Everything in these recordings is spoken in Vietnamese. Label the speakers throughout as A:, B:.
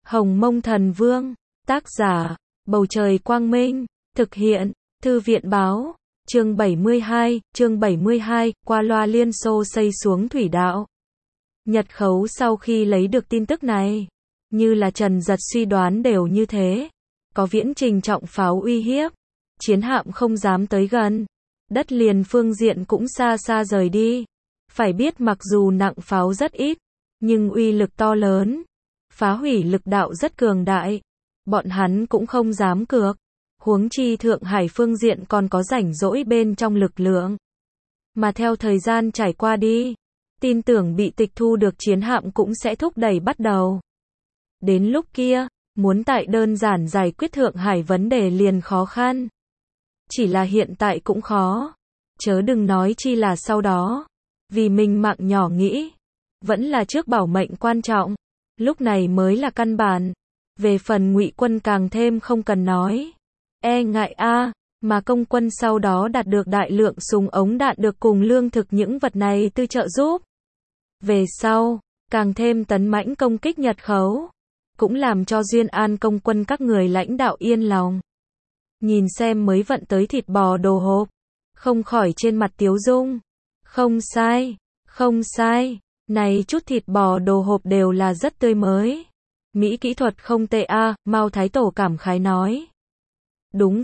A: Hồng Mông Thần Vương, tác giả, Bầu Trời Quang Minh, thực hiện, Thư viện Báo, chương 72, qua loa Liên Xô xây xuống thủy đạo. Nhật Khấu sau khi lấy được tin tức này, như là Trần Giật suy đoán đều như thế, có viễn trình trọng pháo uy hiếp, chiến hạm không dám tới gần, đất liền phương diện cũng xa xa rời đi. Phải biết mặc dù nặng pháo rất ít, nhưng uy lực to lớn, phá hủy lực đạo rất cường đại, bọn hắn cũng không dám cược. Huống chi Thượng Hải phương diện còn có rảnh rỗi bên trong lực lượng. Mà theo thời gian trải qua đi, tin tưởng bị tịch thu được chiến hạm cũng sẽ thúc đẩy bắt đầu. Đến lúc kia, muốn tại đơn giản giải quyết Thượng Hải vấn đề liền khó khăn. Chỉ là hiện tại cũng khó, chớ đừng nói chi là sau đó. Vì mình mạng nhỏ nghĩ, vẫn là trước bảo mệnh quan trọng, lúc này mới là căn bản. Về phần Ngụy Quân càng thêm không cần nói. E ngại mà công quân sau đó đạt được đại lượng súng ống đạn được cùng lương thực những vật này tư trợ giúp. Về sau, càng thêm tấn mãnh công kích Nhật Khấu, cũng làm cho Duyên An công quân các người lãnh đạo yên lòng. Nhìn xem mới vận tới thịt bò đồ hộp, không khỏi trên mặt tiếu dung. Không sai, này chút thịt bò đồ hộp đều là rất tươi mới. Mỹ kỹ thuật không tệ Mao Thái Tổ cảm khái nói. Đúng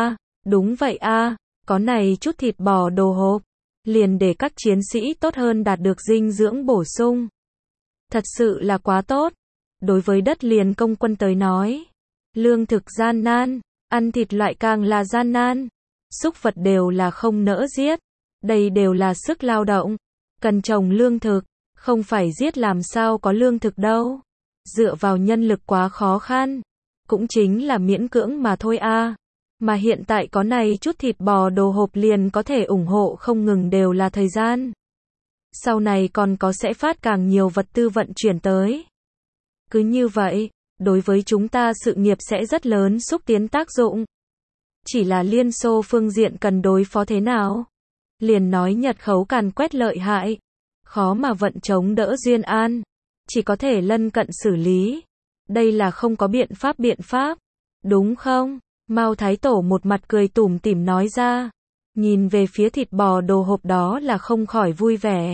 A: vậy có này chút thịt bò đồ hộp, liền để các chiến sĩ tốt hơn đạt được dinh dưỡng bổ sung. Thật sự là quá tốt. Đối với đất liền công quân tới nói, lương thực gian nan, ăn thịt loại càng là gian nan. Súc vật đều là không nỡ giết, đây đều là sức lao động, cần trồng lương thực, không phải giết làm sao có lương thực đâu. Dựa vào nhân lực quá khó khăn, cũng chính là miễn cưỡng mà thôi Mà hiện tại có này chút thịt bò đồ hộp liền có thể ủng hộ không ngừng đều là thời gian. Sau này còn có sẽ phát càng nhiều vật tư vận chuyển tới. Cứ như vậy, đối với chúng ta sự nghiệp sẽ rất lớn xúc tiến tác dụng. Chỉ là Liên Xô phương diện cần đối phó thế nào? Liền nói Nhật Khấu càn quét lợi hại, khó mà vận chống đỡ Duyên An, chỉ có thể lân cận xử lý. Đây là không có biện pháp, đúng không? Mao Thái Tổ một mặt cười tủm tỉm nói ra, nhìn về phía thịt bò đồ hộp đó là không khỏi vui vẻ.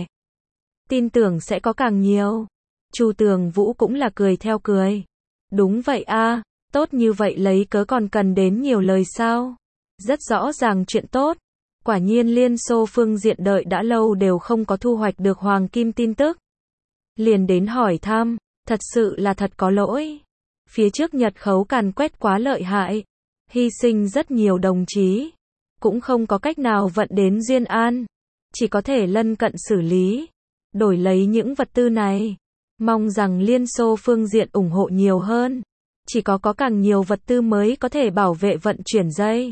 A: Tin tưởng sẽ có càng nhiều. Chu Tường Vũ cũng là cười theo cười. Đúng vậy tốt như vậy lấy cớ còn cần đến nhiều lời sao? Rất rõ ràng chuyện tốt. Quả nhiên Liên Xô phương diện đợi đã lâu đều không có thu hoạch được hoàng kim tin tức. Liền đến hỏi thăm, thật sự là thật có lỗi. Phía trước Nhật Khấu càn quét quá lợi hại, hy sinh rất nhiều đồng chí, cũng không có cách nào vận đến Duyên An, chỉ có thể lân cận xử lý, đổi lấy những vật tư này. Mong rằng Liên Xô phương diện ủng hộ nhiều hơn, chỉ có càng nhiều vật tư mới có thể bảo vệ vận chuyển dây.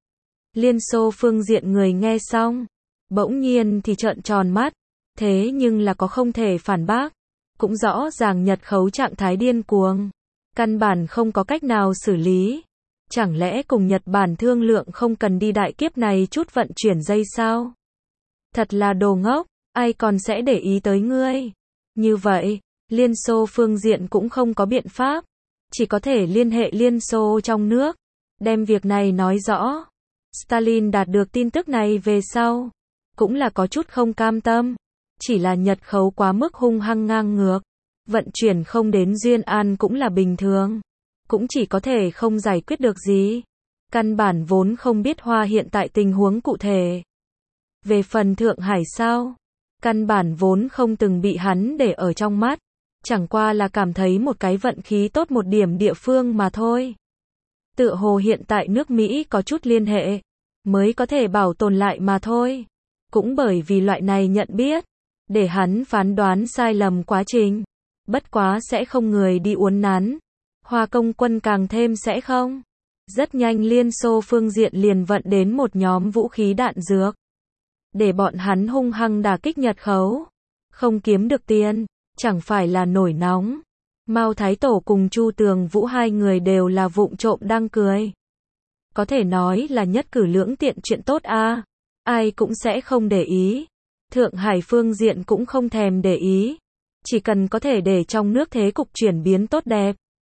A: Liên Xô phương diện người nghe xong, bỗng nhiên thì trợn tròn mắt, thế nhưng là có không thể phản bác, cũng rõ ràng Nhật Khấu trạng thái điên cuồng, căn bản không có cách nào xử lý. Chẳng lẽ cùng Nhật Bản thương lượng không cần đi đại kiếp này chút vận chuyển dây sao? Thật là đồ ngốc, ai còn sẽ để ý tới ngươi? Như vậy, Liên Xô phương diện cũng không có biện pháp, chỉ có thể liên hệ Liên Xô trong nước, đem việc này nói rõ. Stalin đạt được tin tức này về sau, cũng là có chút không cam tâm, chỉ là Nhật Khấu quá mức hung hăng ngang ngược, vận chuyển không đến Duyên An cũng là bình thường, cũng chỉ có thể không giải quyết được gì. Căn bản vốn không biết Hoa hiện tại tình huống cụ thể. Về phần Thượng Hải sao? Căn bản vốn không từng bị hắn để ở trong mắt, chẳng qua là cảm thấy một cái vận khí tốt một điểm địa phương mà thôi. Tựa hồ hiện tại nước Mỹ có chút liên hệ, mới có thể bảo tồn lại mà thôi. Cũng bởi vì loại này nhận biết, để hắn phán đoán sai lầm quá trình. Bất quá sẽ không người đi uốn nắn. Hoa công quân càng thêm sẽ không. Rất nhanh Liên Xô phương diện liền vận đến một nhóm vũ khí đạn dược, để bọn hắn hung hăng đả kích Nhật Khấu. Không kiếm được tiền, chẳng phải là nổi nóng. Mao Thái Tổ cùng Chu Tường Vũ hai người đều là vụng trộm đang cười. Có thể nói là nhất cử lưỡng tiện chuyện tốt ai cũng sẽ không để ý. Thượng Hải phương diện cũng không thèm để ý. Chỉ cần có thể để trong nước thế cục chuyển biến tốt đẹp.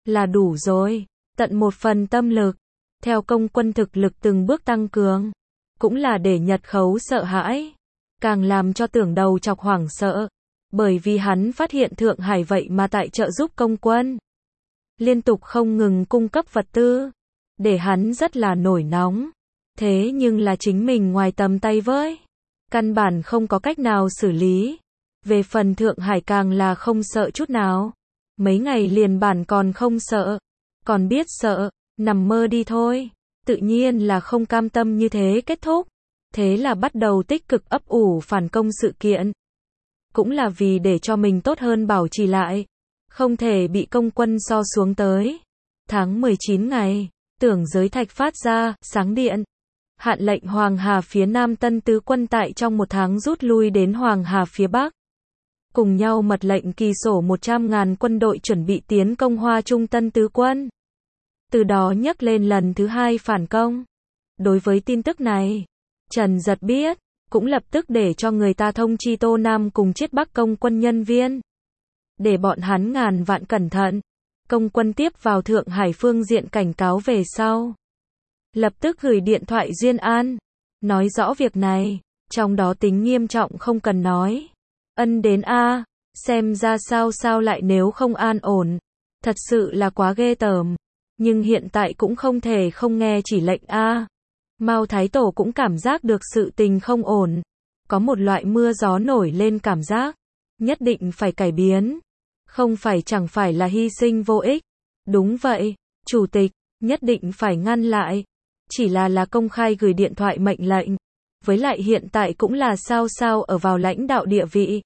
A: là đủ rồi, tận một phần tâm lực, theo công quân thực lực từng bước tăng cường, cũng là để Nhật Khấu sợ hãi, càng làm cho Tưởng Đầu Chọc hoảng sợ, bởi vì hắn phát hiện Thượng Hải vậy mà tại trợ giúp công quân, liên tục không ngừng cung cấp vật tư, để hắn rất là nổi nóng, thế nhưng là chính mình ngoài tầm tay với, căn bản không có cách nào xử lý, về phần Thượng Hải càng là không sợ chút nào, mấy ngày liền bản còn không sợ, còn biết sợ, nằm mơ đi thôi, tự nhiên là không cam tâm như thế kết thúc, thế là bắt đầu tích cực ấp ủ phản công sự kiện, cũng là vì để cho mình tốt hơn bảo trì lại, không thể bị công quân so xuống tới. Tháng 19 ngày, Tưởng Giới Thạch phát ra, sáng điện, hạn lệnh Hoàng Hà phía Nam Tân Tứ quân tại trong một tháng rút lui đến Hoàng Hà phía Bắc. Cùng nhau mật lệnh kỳ sổ 100.000 quân đội chuẩn bị tiến công Hoa Trung Tân Tứ quân. Từ đó nhắc lên lần thứ hai phản công. Đối với tin tức này, Trần Dật biết, cũng lập tức để cho người ta thông chi Tô Nam cùng Chiết Bắc công quân nhân viên. Để bọn hắn ngàn vạn cẩn thận. Công quân tiếp vào Thượng Hải phương diện cảnh cáo về sau. Lập tức gửi điện thoại Duyên An. Nói rõ việc này. Trong đó tính nghiêm trọng không cần nói. Ân đến A. Xem ra sao lại nếu không an ổn. Thật sự là quá ghê tởm. Nhưng hiện tại cũng không thể không nghe chỉ lệnh A. Mao Thái Tổ cũng cảm giác được sự tình không ổn. Có một loại mưa gió nổi lên cảm giác. Nhất định phải cải biến. Không phải chẳng phải là hy sinh vô ích. Đúng vậy, Chủ tịch, nhất định phải ngăn lại. Chỉ là công khai gửi điện thoại mệnh lệnh. Với lại hiện tại cũng là sao ở vào lãnh đạo địa vị.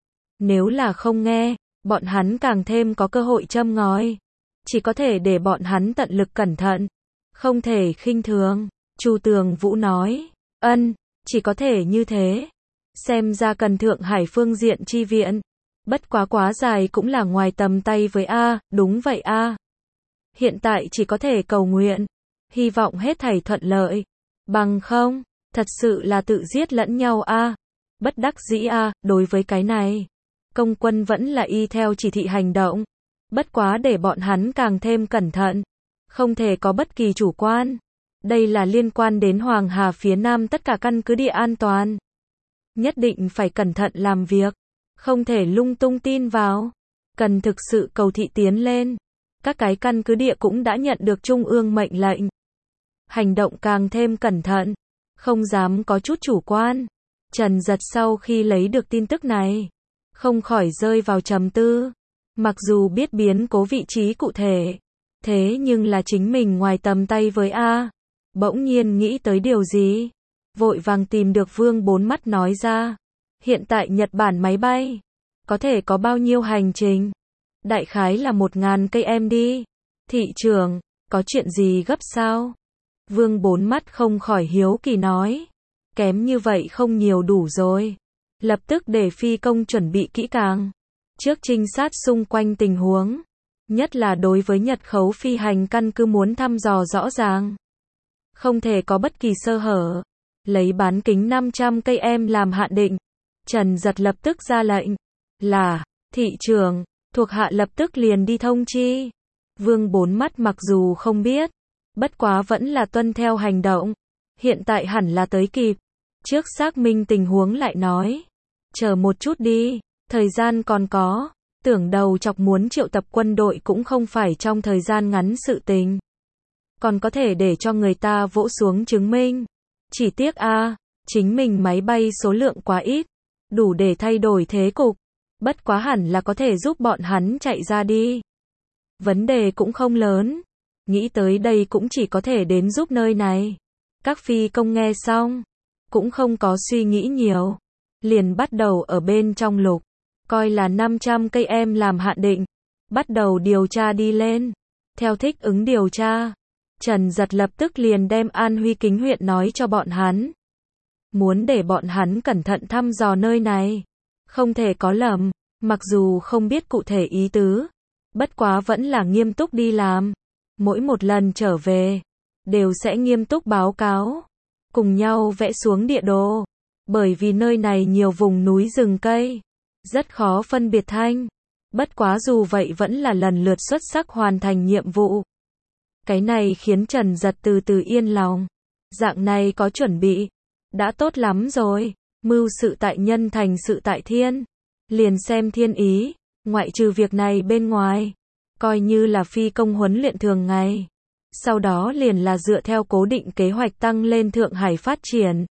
A: Nếu là không nghe, bọn hắn càng thêm có cơ hội châm ngòi. Chỉ có thể để bọn hắn tận lực cẩn thận. Không thể khinh thường. Chu Tường Vũ nói. Chỉ có thể như thế. Xem ra cần Thượng Hải phương diện chi viện. Bất quá dài cũng là ngoài tầm tay với A, đúng vậy A. Hiện tại chỉ có thể cầu nguyện. Hy vọng hết thảy thuận lợi. Bằng không, thật sự là tự giết lẫn nhau A. Bất đắc dĩ A, đối với cái này. Công quân vẫn là y theo chỉ thị hành động. Bất quá để bọn hắn càng thêm cẩn thận. Không thể có bất kỳ chủ quan. Đây là liên quan đến Hoàng Hà phía Nam tất cả căn cứ địa an toàn. Nhất định phải cẩn thận làm việc. Không thể lung tung tin vào. Cần thực sự cầu thị tiến lên. Các cái căn cứ địa cũng đã nhận được Trung ương mệnh lệnh. Hành động càng thêm cẩn thận. Không dám có chút chủ quan. Trần Dật sau khi lấy được tin tức này. Không khỏi rơi vào trầm tư. Mặc dù biết biến cố vị trí cụ thể. Thế nhưng là chính mình ngoài tầm tay với A. Bỗng nhiên nghĩ tới điều gì. Vội vàng tìm được Vương Bốn Mắt nói ra. Hiện tại Nhật Bản máy bay. Có thể có bao nhiêu hành trình? Đại khái là 1.000 cây em đi. Thị trưởng, có chuyện gì gấp sao? Vương Bốn Mắt không khỏi hiếu kỳ nói. Kém như vậy không nhiều đủ rồi. Lập tức để phi công chuẩn bị kỹ càng. Trước trinh sát xung quanh tình huống. Nhất là đối với Nhật Khấu phi hành căn cứ muốn thăm dò rõ ràng. Không thể có bất kỳ sơ hở. Lấy bán kính 500 cây em làm hạn định. Trần Dật lập tức ra lệnh. Là, thị trưởng, thuộc hạ lập tức liền đi thông chi. Vương Bốn Mắt mặc dù không biết. Bất quá vẫn là tuân theo hành động. Hiện tại hẳn là tới kịp. Trước xác minh tình huống lại nói. Chờ một chút đi. Thời gian còn có. Tưởng Đầu Chọc muốn triệu tập quân đội cũng không phải trong thời gian ngắn sự tình. Còn có thể để cho người ta vỗ xuống chứng minh. Chỉ tiếc A, chính mình máy bay số lượng quá ít. Đủ để thay đổi thế cục. Bất quá hẳn là có thể giúp bọn hắn chạy ra đi. Vấn đề cũng không lớn. Nghĩ tới đây cũng chỉ có thể đến giúp nơi này. Các phi công nghe xong. Cũng không có suy nghĩ nhiều. Liền bắt đầu ở bên trong lục. Coi là 500 cây em làm hạn định. Bắt đầu điều tra đi lên. Theo thích ứng điều tra. Trần Dật lập tức liền đem An Huy Kính huyện nói cho bọn hắn. Muốn để bọn hắn cẩn thận thăm dò nơi này. Không thể có lầm. Mặc dù không biết cụ thể ý tứ. Bất quá vẫn là nghiêm túc đi làm. Mỗi một lần trở về. Đều sẽ nghiêm túc báo cáo. Cùng nhau vẽ xuống địa đồ. Bởi vì nơi này nhiều vùng núi rừng cây. Rất khó phân biệt thanh. Bất quá dù vậy vẫn là lần lượt xuất sắc hoàn thành nhiệm vụ. Cái này khiến Trần Giật từ từ yên lòng. Dạng này có chuẩn bị, đã tốt lắm rồi. Mưu sự tại nhân thành sự tại thiên. Liền xem thiên ý, ngoại trừ việc này bên ngoài, coi như là phi công huấn luyện thường ngày. Sau đó liền là dựa theo cố định kế hoạch tăng lên Thượng Hải phát triển.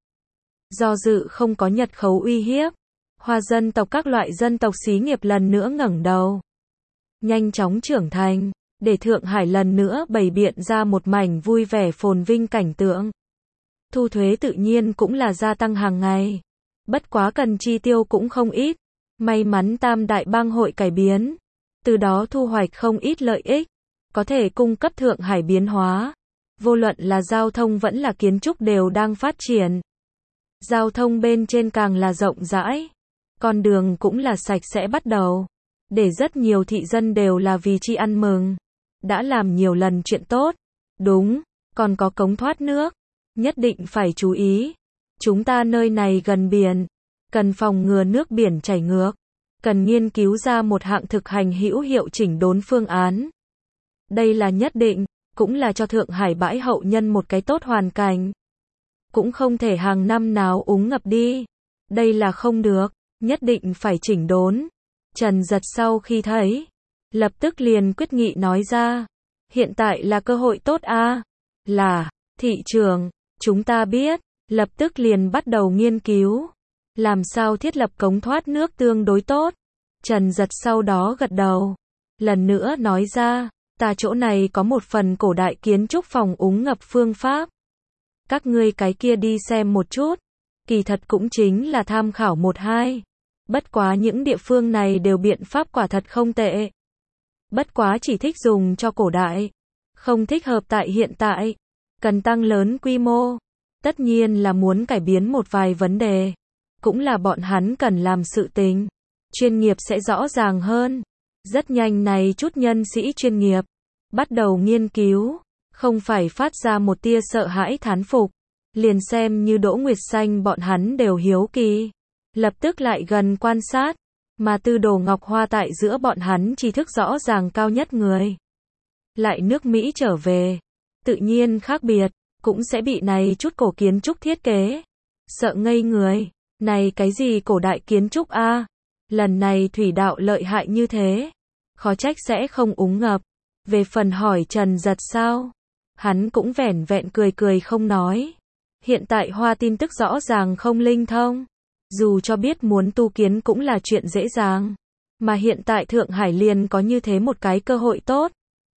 A: Do dự không có Nhật khấu uy hiếp, Hoa dân tộc các loại dân tộc xí nghiệp lần nữa ngẩng đầu, nhanh chóng trưởng thành, để Thượng Hải lần nữa bày biện ra một mảnh vui vẻ phồn vinh cảnh tượng. Thu thuế tự nhiên cũng là gia tăng hàng ngày, bất quá cần chi tiêu cũng không ít. May mắn Tam Đại Bang hội cải biến, từ đó thu hoạch không ít lợi ích, có thể cung cấp Thượng Hải biến hóa. Vô luận là giao thông vẫn là kiến trúc đều đang phát triển. Giao thông bên trên càng là rộng rãi, con đường cũng là sạch sẽ bắt đầu, để rất nhiều thị dân đều là vì chi ăn mừng. Đã làm nhiều lần chuyện tốt. Đúng, còn có cống thoát nước, nhất định phải chú ý. Chúng ta nơi này gần biển, cần phòng ngừa nước biển chảy ngược, cần nghiên cứu ra một hạng thực hành hữu hiệu chỉnh đốn phương án. Đây là nhất định, cũng là cho Thượng Hải bãi hậu nhân một cái tốt hoàn cảnh. Cũng không thể hàng năm nào úng ngập đi. Đây là không được, nhất định phải chỉnh đốn. Trần Giật sau khi thấy, lập tức liền quyết nghị nói ra. Hiện tại là cơ hội tốt a. Là, thị trường, chúng ta biết, lập tức liền bắt đầu nghiên cứu. Làm sao thiết lập cống thoát nước tương đối tốt. Trần Giật sau đó gật đầu. Lần nữa nói ra, ta chỗ này có một phần cổ đại kiến trúc phòng úng ngập phương pháp. Các ngươi cái kia đi xem một chút. Kỳ thật cũng chính là tham khảo một hai. Bất quá những địa phương này đều biện pháp quả thật không tệ. Bất quá chỉ thích dùng cho cổ đại, không thích hợp tại hiện tại. Cần tăng lớn quy mô. Tất nhiên là muốn cải biến một vài vấn đề. Cũng là bọn hắn cần làm sự tình. Chuyên nghiệp sẽ rõ ràng hơn. Rất nhanh này chút nhân sĩ chuyên nghiệp bắt đầu nghiên cứu, không phải phát ra một tia sợ hãi thán phục. Liền xem như Đỗ Nguyệt Xanh bọn hắn đều hiếu kỳ. Lập tức lại gần quan sát. Mà Tư Đồ Ngọc Hoa tại giữa bọn hắn tri thức rõ ràng cao nhất người. Lại nước Mỹ trở về. Tự nhiên khác biệt, cũng sẽ bị này chút cổ kiến trúc thiết kế. Sợ ngây người. Này cái gì cổ đại kiến trúc a? Lần này thủy đạo lợi hại như thế. Khó trách sẽ không úng ngập. Về phần hỏi Trần Giật sao? Hắn cũng vẻn vẹn cười cười không nói. Hiện tại Hoa tin tức rõ ràng không linh thông. Dù cho biết muốn tu kiến cũng là chuyện dễ dàng. Mà hiện tại Thượng Hải liền có như thế một cái cơ hội tốt.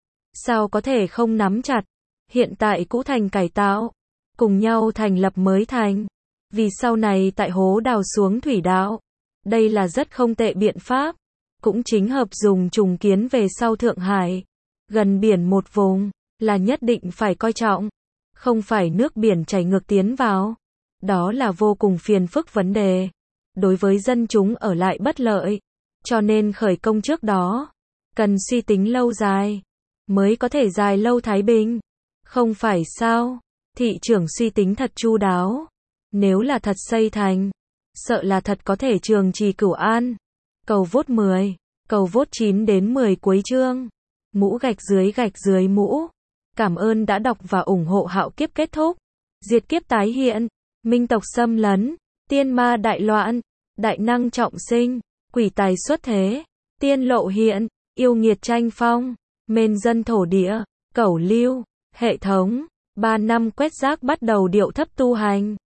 A: Sao có thể không nắm chặt? Hiện tại cũ thành cải tạo, cùng nhau thành lập mới thành. Vì sau này tại hố đào xuống thủy đạo. Đây là rất không tệ biện pháp. Cũng chính hợp dùng trùng kiến về sau Thượng Hải. Gần biển một vùng, là nhất định phải coi trọng. Không phải nước biển chảy ngược tiến vào. Đó là vô cùng phiền phức vấn đề. Đối với dân chúng ở lại bất lợi. Cho nên khởi công trước đó, cần suy tính lâu dài, mới có thể dài lâu thái bình. Không phải sao? Thị trưởng suy tính thật chu đáo. Nếu là thật xây thành, sợ là thật có thể trường trì cửu an. Cầu vốt 10, cầu vốt 9 đến 10 cuối chương. Mũ gạch dưới mũ. Cảm ơn đã đọc và ủng hộ Hạo Kiếp kết thúc. Diệt kiếp tái hiện. Minh tộc xâm lấn. Tiên ma đại loạn. Đại năng trọng sinh. Quỷ tài xuất thế. Tiên lộ hiện. Yêu nghiệt tranh phong. Mên dân thổ địa. Cẩu lưu. Hệ thống. 3 năm quét rác bắt đầu điệu thấp tu hành.